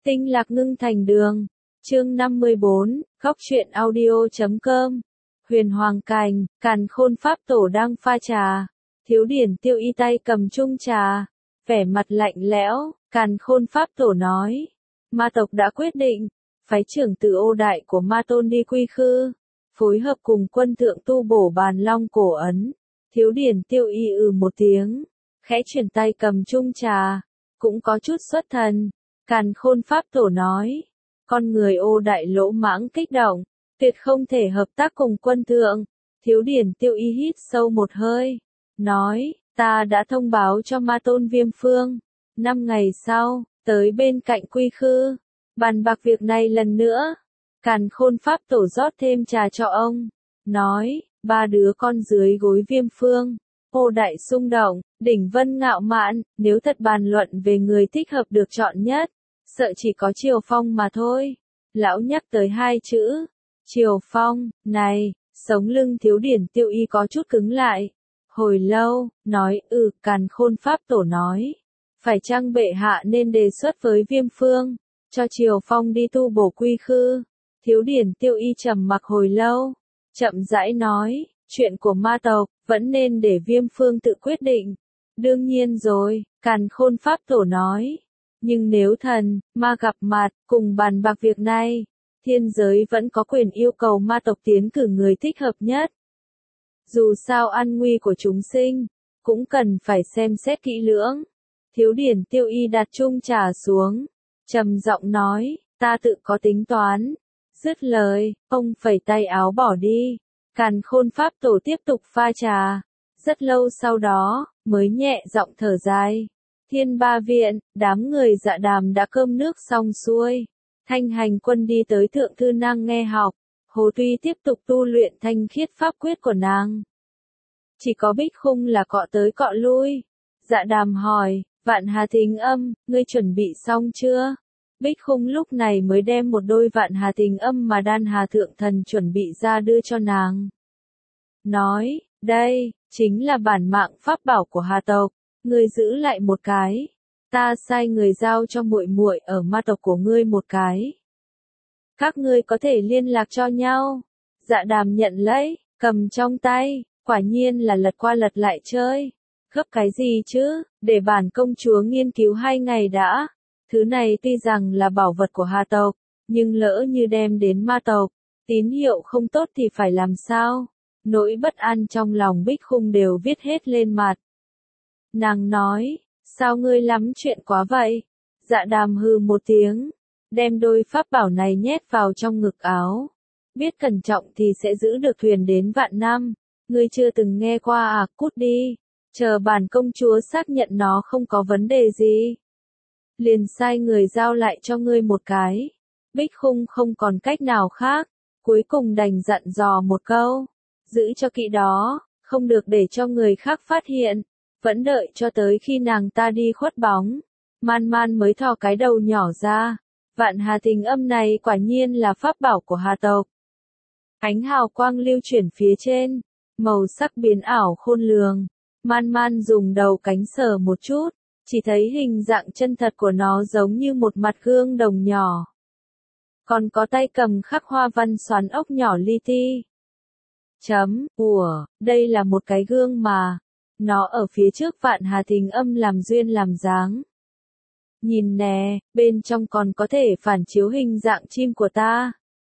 Tinh lạc ngưng thành đường. Chương 54, Góc truyện audio.com. Huyền Hoàng Cành, Càn Khôn Pháp Tổ đang pha trà. Thiếu Điển Tiêu Y tay cầm chung trà, vẻ mặt lạnh lẽo. Càn Khôn Pháp Tổ nói, ma tộc đã quyết định, phái trưởng từ Ô Đại của Ma Tôn đi Quy Khư, phối hợp cùng quân thượng tu bổ Bàn Long cổ ấn. Thiếu Điển Tiêu Y một tiếng, khẽ chuyển tay cầm chung trà, cũng có chút xuất thần. Càn Khôn Pháp Tổ nói, con người Ô Đại lỗ mãng kích động, tuyệt không thể hợp tác cùng quân thượng. Thiếu Điển Tiêu Y hít sâu một hơi, nói, ta đã thông báo cho Ma Tôn Viêm Phương, 5 ngày sau, tới bên cạnh Quy Khư, bàn bạc việc này lần nữa. Càn Khôn Pháp Tổ rót thêm trà cho ông, nói, 3 đứa con dưới gối Viêm Phương. Ô Đại xung động, đỉnh vân ngạo mạn, nếu thật bàn luận về người thích hợp được chọn nhất, sợ chỉ có Triều Phong mà thôi. Lão nhắc tới 2 chữ, Triều Phong, này, sống lưng Thiếu Điển Tiêu Y có chút cứng lại. Hồi lâu, nói, Càn Khôn Pháp Tổ nói, phải chăng bệ hạ nên đề xuất với Viêm Phương, cho Triều Phong đi tu bổ Quy Khư. Thiếu Điển Tiêu Y trầm mặc hồi lâu, chậm rãi nói, chuyện của ma tộc, vẫn nên để Viêm Phương tự quyết định. Đương nhiên rồi, Càn Khôn Pháp Tổ nói, nhưng nếu thần, ma gặp mặt, cùng bàn bạc việc này, thiên giới vẫn có quyền yêu cầu ma tộc tiến cử người thích hợp nhất. Dù sao an nguy của chúng sinh, cũng cần phải xem xét kỹ lưỡng. Thiếu Điển Tiêu Y đặt chung trà xuống, trầm giọng nói, ta tự có tính toán. Dứt lời, ông phẩy tay áo bỏ đi. Càn Khôn Pháp Tổ tiếp tục pha trà. Rất lâu sau đó, mới nhẹ giọng thở dài. Thiên Ba Viện, đám người Dạ Đàm đã cơm nước xong xuôi. Thanh Hành Quân đi tới Thượng Thư Nang nghe học. Hồ Tuy tiếp tục tu luyện thanh khiết pháp quyết của nàng. Chỉ có Bích Khung là cọ tới cọ lui. Dạ Đàm hỏi, Vạn Hà Thính Âm, ngươi chuẩn bị xong chưa? Bích Khung lúc này mới đem một đôi Vạn Hà Thính Âm mà Đan Hà Thượng Thần chuẩn bị ra đưa cho nàng. Nói, đây, chính là bản mạng pháp bảo của Hà tộc, ngươi giữ lại một cái. Ta sai người giao cho muội muội ở ma tộc của ngươi một cái. Các ngươi có thể liên lạc cho nhau. Dạ Đàm nhận lấy, cầm trong tay, quả nhiên là lật qua lật lại chơi. Gấp cái gì chứ, để bản công chúa nghiên cứu 2 ngày đã. Thứ này tuy rằng là bảo vật của Hà tộc, nhưng lỡ như đem đến ma tộc, tín hiệu không tốt thì phải làm sao? Nỗi bất an trong lòng Bích Khung đều viết hết lên mặt. Nàng nói, sao ngươi lắm chuyện quá vậy? Dạ Đàm hừ một tiếng, đem đôi pháp bảo này nhét vào trong ngực áo. Biết cẩn trọng thì sẽ giữ được thuyền đến vạn năm. Ngươi chưa từng nghe qua à, cút đi. Chờ bản công chúa xác nhận nó không có vấn đề gì. Liền sai người giao lại cho ngươi một cái. Bích Khung không còn cách nào khác, cuối cùng đành dặn dò một câu. Giữ cho kỹ đó, không được để cho người khác phát hiện. Vẫn đợi cho tới khi nàng ta đi khuất bóng. Man Man mới thò cái đầu nhỏ ra. Vạn Hà Thính Âm này quả nhiên là pháp bảo của Hà tộc. Ánh hào quang lưu chuyển phía trên, màu sắc biến ảo khôn lường. Man Man dùng đầu cánh sờ một chút, chỉ thấy hình dạng chân thật của nó giống như một mặt gương đồng nhỏ. Còn có tay cầm khắc hoa văn xoắn ốc nhỏ li ti. Đây là một cái gương mà. Nó ở phía trước Vạn Hà Thính Âm làm duyên làm dáng. Nhìn nè, bên trong còn có thể phản chiếu hình dạng chim của ta.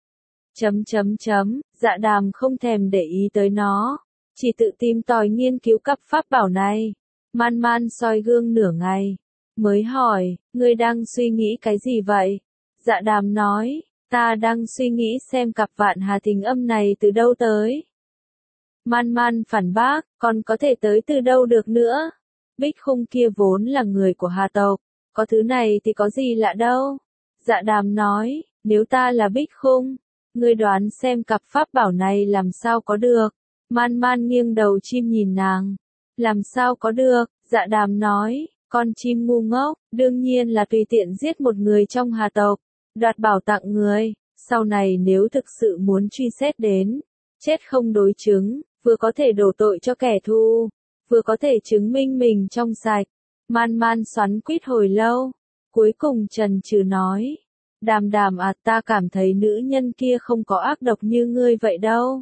Dạ Đàm không thèm để ý tới nó, chỉ tự tìm tòi nghiên cứu cặp pháp bảo này. Man Man soi gương nửa ngày, mới hỏi, ngươi đang suy nghĩ cái gì vậy? Dạ Đàm nói, ta đang suy nghĩ xem cặp Vạn Hà Thính Âm này từ đâu tới. Man Man phản bác, còn có thể tới từ đâu được nữa? Bích Khung kia vốn là người của Hà tộc, có thứ này thì có gì lạ đâu. Dạ Đàm nói, nếu ta là Bích Khung, ngươi đoán xem cặp pháp bảo này làm sao có được. Man Man nghiêng đầu chim nhìn nàng. Làm sao có được? Dạ Đàm nói, con chim ngu ngốc, đương nhiên là tùy tiện giết một người trong Hà tộc, đoạt bảo tặng người, sau này nếu thực sự muốn truy xét đến, chết không đối chứng, vừa có thể đổ tội cho kẻ thù, vừa có thể chứng minh mình trong sạch. Man Man xoắn quýt hồi lâu, Cuối cùng chần chừ nói. Đàm đàm à, ta cảm thấy nữ nhân kia không có ác độc như ngươi vậy đâu.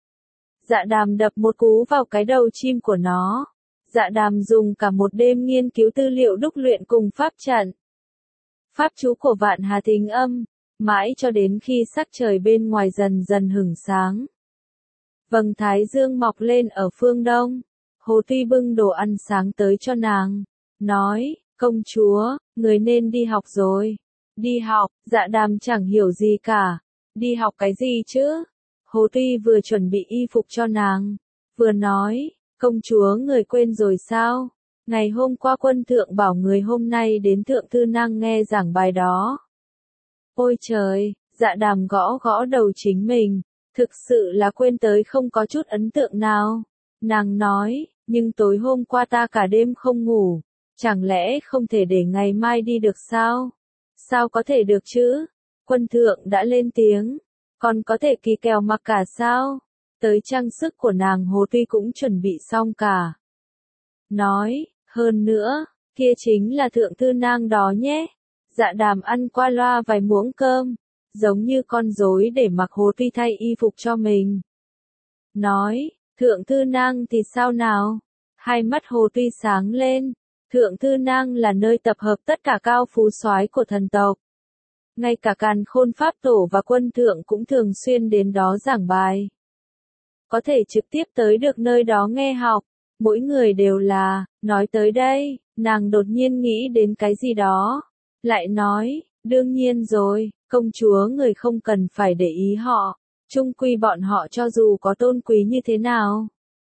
Dạ đàm đập một cú vào cái đầu chim của nó. Dạ đàm dùng cả một đêm nghiên cứu tư liệu đúc luyện cùng pháp trận. Pháp chú của Vạn Hà Thính Âm, mãi cho đến khi sắc trời bên ngoài dần dần hửng sáng. Vầng thái dương mọc lên ở phương đông. Hồ Tuy bưng đồ ăn sáng tới cho nàng. Nói, công chúa, người nên đi học rồi. Đi học, dạ đàm chẳng hiểu gì cả. Đi học cái gì chứ? Hồ Tuy vừa chuẩn bị y phục cho nàng. Vừa nói, công chúa người quên rồi sao? Ngày hôm qua quân thượng bảo người hôm nay đến thượng thư năng nghe giảng bài đó. Ôi trời, dạ đàm gõ gõ đầu chính mình. Thực sự là quên tới không có chút ấn tượng nào. Nàng nói, nhưng tối hôm qua ta cả đêm không ngủ. Chẳng lẽ không thể để ngày mai đi được sao? Sao có thể được chứ? Quân thượng đã lên tiếng. Còn có thể kỳ kèo mặc cả sao? Tới trang sức của nàng Hồ Tuy cũng chuẩn bị xong cả. Nói, hơn nữa, kia chính là thượng thư nang đó nhé. Dạ đàm ăn qua loa vài muỗng cơm, giống như con rối để mặc Hồ Tuy thay y phục cho mình. Nói, thượng thư nang thì sao nào? Hai mắt Hồ Tuy sáng lên. Thượng thư nang là nơi tập hợp tất cả cao phú soái của thần tộc. Ngay cả Càn Khôn Pháp Tổ và quân thượng cũng thường xuyên đến đó giảng bài. Có thể trực tiếp tới được nơi đó nghe học. Mỗi người đều là, nói tới đây, nàng đột nhiên nghĩ đến cái gì đó. Lại nói, đương nhiên rồi, công chúa người không cần phải để ý họ. Chung quy bọn họ cho dù có tôn quý như thế nào,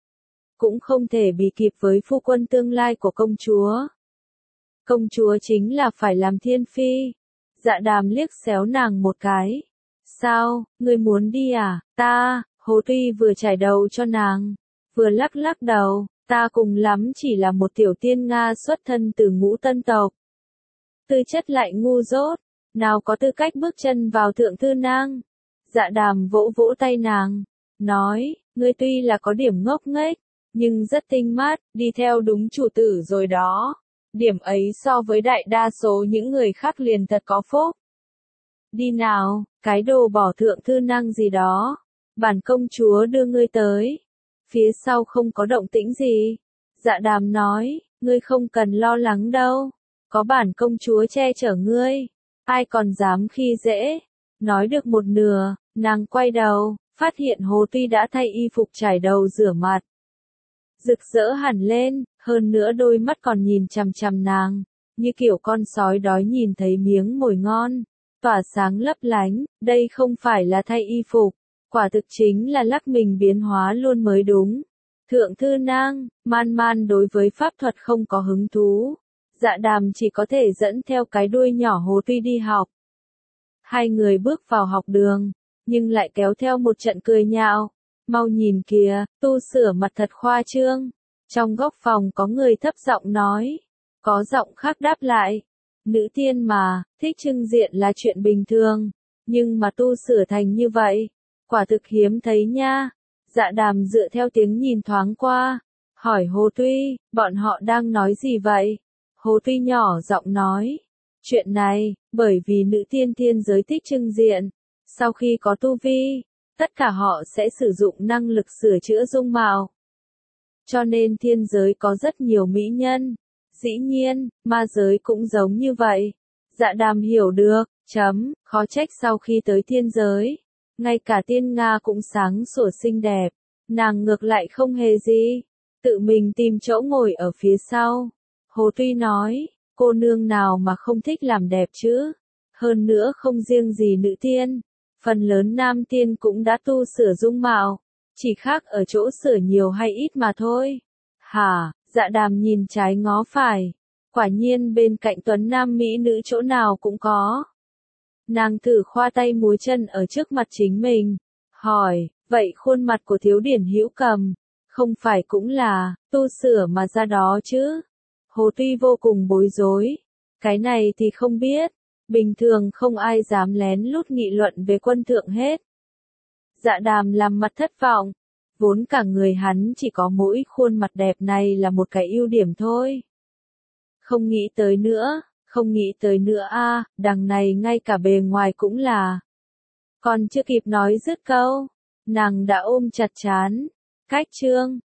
cũng không thể bị kịp với phu quân tương lai của công chúa. Công chúa chính là phải làm thiên phi. Dạ đàm liếc xéo nàng một cái. Sao, ngươi muốn đi à? Ta, Hồ Tuy vừa chải đầu cho nàng, vừa lắc lắc đầu, ta cùng lắm chỉ là một tiểu tiên Nga xuất thân từ ngũ tân tộc. Tư chất lại ngu dốt, nào có tư cách bước chân vào thượng thư nang. Dạ đàm vỗ vỗ tay nàng, nói, ngươi tuy là có điểm ngốc nghếch, nhưng rất tinh mắt, đi theo đúng chủ tử rồi đó. Điểm ấy so với đại đa số những người khác liền thật có phúc. Đi nào, cái đồ bỏ thượng thư năng gì đó. Bản công chúa đưa ngươi tới. Phía sau không có động tĩnh gì. Dạ đàm nói, ngươi không cần lo lắng đâu. Có bản công chúa che chở ngươi. Ai còn dám khi dễ. Nói được một nửa, nàng quay đầu, phát hiện Hồ Tuy đã thay y phục trải đầu rửa mặt. Rực rỡ hẳn lên, hơn nữa đôi mắt còn nhìn chằm chằm nàng, như kiểu con sói đói nhìn thấy miếng mồi ngon, tỏa sáng lấp lánh, đây không phải là thay y phục, quả thực chính là lắc mình biến hóa luôn mới đúng. Thượng thư nang, man man đối với pháp thuật không có hứng thú, dạ đàm chỉ có thể dẫn theo cái đuôi nhỏ Hồ Tuy đi học. Hai người bước vào học đường, nhưng lại kéo theo một trận cười nhạo. Mau nhìn kìa, tu sửa mặt thật khoa trương. Trong góc phòng có người thấp giọng nói. Có giọng khác đáp lại. Nữ tiên mà, thích trưng diện là chuyện bình thường. Nhưng mà tu sửa thành như vậy, quả thực hiếm thấy nha. Dạ đàm dựa theo tiếng nhìn thoáng qua. Hỏi Hồ Tuy, bọn họ đang nói gì vậy? Hồ Tuy nhỏ giọng nói. Chuyện này, bởi vì nữ tiên thiên giới thích trưng diện. Sau khi có tu vi, tất cả họ sẽ sử dụng năng lực sửa chữa dung mạo. Cho nên thiên giới có rất nhiều mỹ nhân. Dĩ nhiên, ma giới cũng giống như vậy. Dạ đàm hiểu được, khó trách sau khi tới thiên giới. Ngay cả tiên Nga cũng sáng sủa xinh đẹp. Nàng ngược lại không hề gì. Tự mình tìm chỗ ngồi ở phía sau. Hồ Tuy nói, cô nương nào mà không thích làm đẹp chứ. Hơn nữa không riêng gì nữ tiên. Phần lớn nam tiên cũng đã tu sửa dung mạo, chỉ khác ở chỗ sửa nhiều hay ít mà thôi. Hả, dạ đàm nhìn trái ngó phải. Quả nhiên bên cạnh tuấn nam mỹ nữ chỗ nào cũng có. Nàng thử khoa tay múa chân ở trước mặt chính mình. Hỏi, vậy khuôn mặt của thiếu điển Hữu Cầm, không phải cũng là, tu sửa mà ra đó chứ? Hồ Tuy vô cùng bối rối. Cái này thì không biết. Bình thường không ai dám lén lút nghị luận về quân thượng hết. Dạ đàm làm mặt thất vọng. Vốn cả người hắn chỉ có mỗi khuôn mặt đẹp này là một cái ưu điểm thôi. Không nghĩ tới nữa, không nghĩ tới nữa a, đằng này ngay cả bề ngoài cũng là. Còn chưa kịp nói dứt câu, nàng đã ôm chặt trán. Cách chương